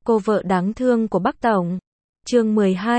cô vợ đáng thương của Bắc Tổng. Chương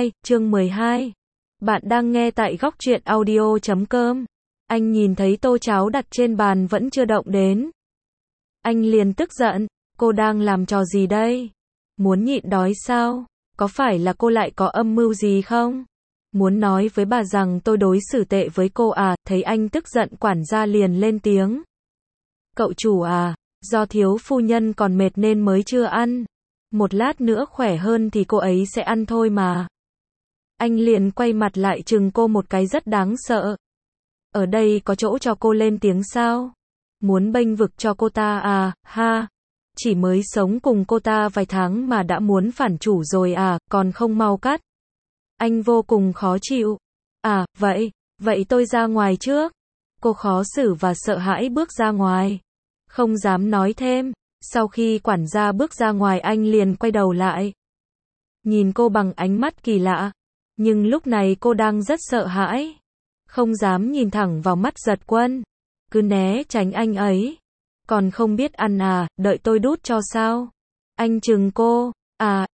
12. Bạn đang nghe tại góc truyện audio.com. Anh nhìn thấy tô cháo đặt trên bàn vẫn chưa động đến. Anh liền tức giận, cô đang làm trò gì đây? Muốn nhịn đói sao? Có phải là cô lại có âm mưu gì không? Muốn nói với bà rằng tôi đối xử tệ với cô à? Thấy anh tức giận, quản gia liền lên tiếng. Cậu chủ à, do thiếu phu nhân còn mệt nên mới chưa ăn. Một lát nữa khỏe hơn thì cô ấy sẽ ăn thôi mà. Anh liền quay mặt lại chừng cô một cái rất đáng sợ. Ở đây có chỗ cho cô lên tiếng sao? Muốn bênh vực cho cô ta à? Ha! Chỉ mới sống cùng cô ta vài tháng mà đã muốn phản chủ rồi à? Còn không mau cắt. Anh vô cùng khó chịu. À, vậy tôi ra ngoài trước. Cô khó xử và sợ hãi bước ra ngoài. Không dám nói thêm. Sau khi quản gia bước ra ngoài, anh liền quay đầu lại. Nhìn cô bằng ánh mắt kỳ lạ. Nhưng lúc này cô đang rất sợ hãi. Không dám nhìn thẳng vào mắt Giật Quân. Cứ né tránh anh ấy. Còn không biết ăn à, đợi tôi đút cho sao? Anh chừng cô. À,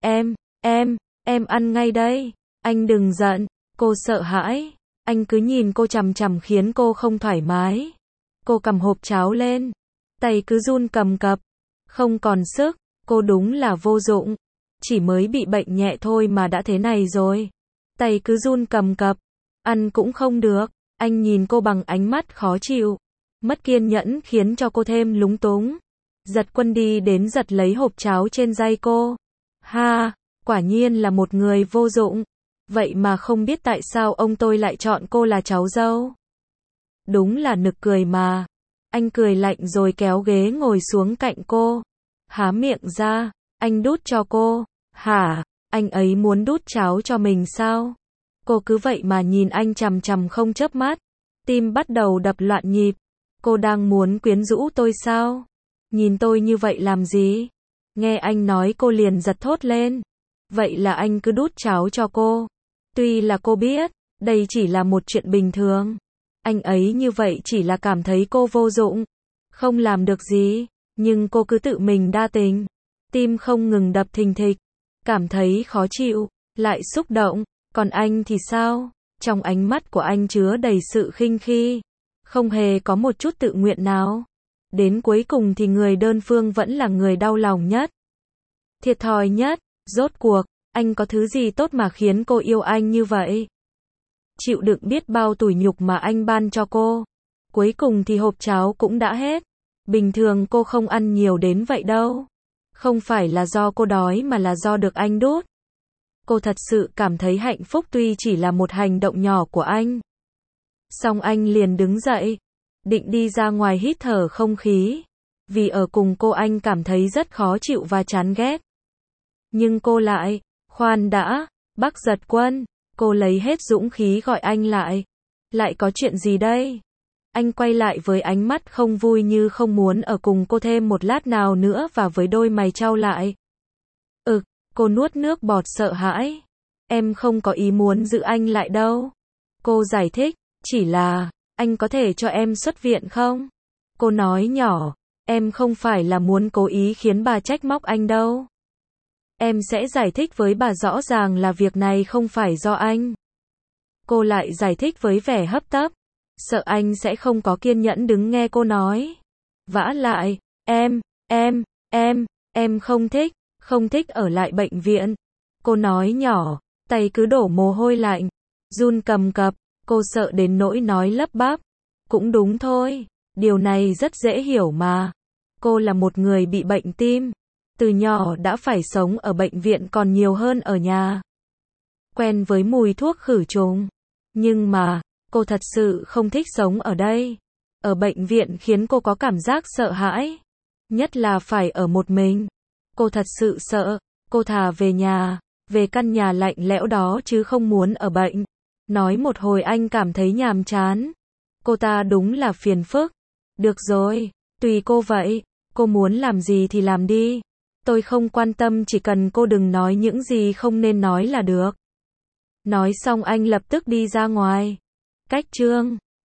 em ăn ngay đây. Anh đừng giận. Cô sợ hãi. Anh cứ nhìn cô chằm chằm khiến cô không thoải mái. Cô cầm hộp cháo lên. Tay cứ run cầm cập. Không còn sức. Cô đúng là vô dụng. Chỉ mới bị bệnh nhẹ thôi mà đã thế này rồi. Tay cứ run cầm cập. Ăn cũng không được. Anh nhìn cô bằng ánh mắt khó chịu. Mất kiên nhẫn khiến cho cô thêm lúng túng. Giật Quân đi đến giật lấy hộp cháo trên tay cô. Ha, quả nhiên là một người vô dụng. Vậy mà không biết tại sao ông tôi lại chọn cô là cháu dâu. Đúng là nực cười mà. Anh cười lạnh rồi kéo ghế ngồi xuống cạnh cô. Há miệng ra, anh đút cho cô. Hả, anh ấy muốn đút cháo cho mình sao? Cô cứ vậy mà nhìn anh chằm chằm không chớp mắt. Tim bắt đầu đập loạn nhịp. Cô đang muốn quyến rũ tôi sao? Nhìn tôi như vậy làm gì? Nghe anh nói cô liền giật thốt lên. Vậy là anh cứ đút cháo cho cô. Tuy là cô biết, đây chỉ là một chuyện bình thường. Anh ấy như vậy chỉ là cảm thấy cô vô dụng. Không làm được gì. Nhưng cô cứ tự mình đa tình. Tim không ngừng đập thình thịch. Cảm thấy khó chịu. Lại xúc động. Còn anh thì sao? Trong ánh mắt của anh chứa đầy sự khinh khi. Không hề có một chút tự nguyện nào. Đến cuối cùng thì người đơn phương vẫn là người đau lòng nhất. Thiệt thòi nhất. Rốt cuộc, anh có thứ gì tốt mà khiến cô yêu anh như vậy? Chịu đựng biết bao tủi nhục mà anh ban cho cô. Cuối cùng thì hộp cháo cũng đã hết. Bình thường cô không ăn nhiều đến vậy đâu. Không phải là do cô đói mà là do được anh đút. Cô thật sự cảm thấy hạnh phúc tuy chỉ là một hành động nhỏ của anh. Xong anh liền đứng dậy. Định đi ra ngoài hít thở không khí. Vì ở cùng cô anh cảm thấy rất khó chịu và chán ghét. Nhưng cô lại, khoan đã, bác Giật Quân. Cô lấy hết dũng khí gọi anh lại. Lại có chuyện gì đây? Anh quay lại với ánh mắt không vui như không muốn ở cùng cô thêm một lát nào nữa và với đôi mày chau lại. Cô nuốt nước bọt sợ hãi. Em không có ý muốn giữ anh lại đâu. Cô giải thích, chỉ là, anh có thể cho em xuất viện không? Cô nói nhỏ, em không phải là muốn cố ý khiến bà trách móc anh đâu. Em sẽ giải thích với bà rõ ràng là việc này không phải do anh. Cô lại giải thích với vẻ hấp tấp. Sợ anh sẽ không có kiên nhẫn đứng nghe cô nói. Vả lại, em không thích ở lại bệnh viện. Cô nói nhỏ, tay cứ đổ mồ hôi lạnh, run cầm cập, cô sợ đến nỗi nói lắp bắp. Cũng đúng thôi, điều này rất dễ hiểu mà. Cô là một người bị bệnh tim. Từ nhỏ đã phải sống ở bệnh viện còn nhiều hơn ở nhà. Quen với mùi thuốc khử trùng. Nhưng mà, cô thật sự không thích sống ở đây. Ở bệnh viện khiến cô có cảm giác sợ hãi. Nhất là phải ở một mình. Cô thật sự sợ. Cô thà về nhà, về căn nhà lạnh lẽo đó chứ không muốn ở bệnh. Nói một hồi anh cảm thấy nhàm chán. Cô ta đúng là phiền phức. Được rồi, tùy cô vậy. Cô muốn làm gì thì làm đi. Tôi không quan tâm, chỉ cần cô đừng nói những gì không nên nói là được. Nói xong anh lập tức đi ra ngoài. Cách chương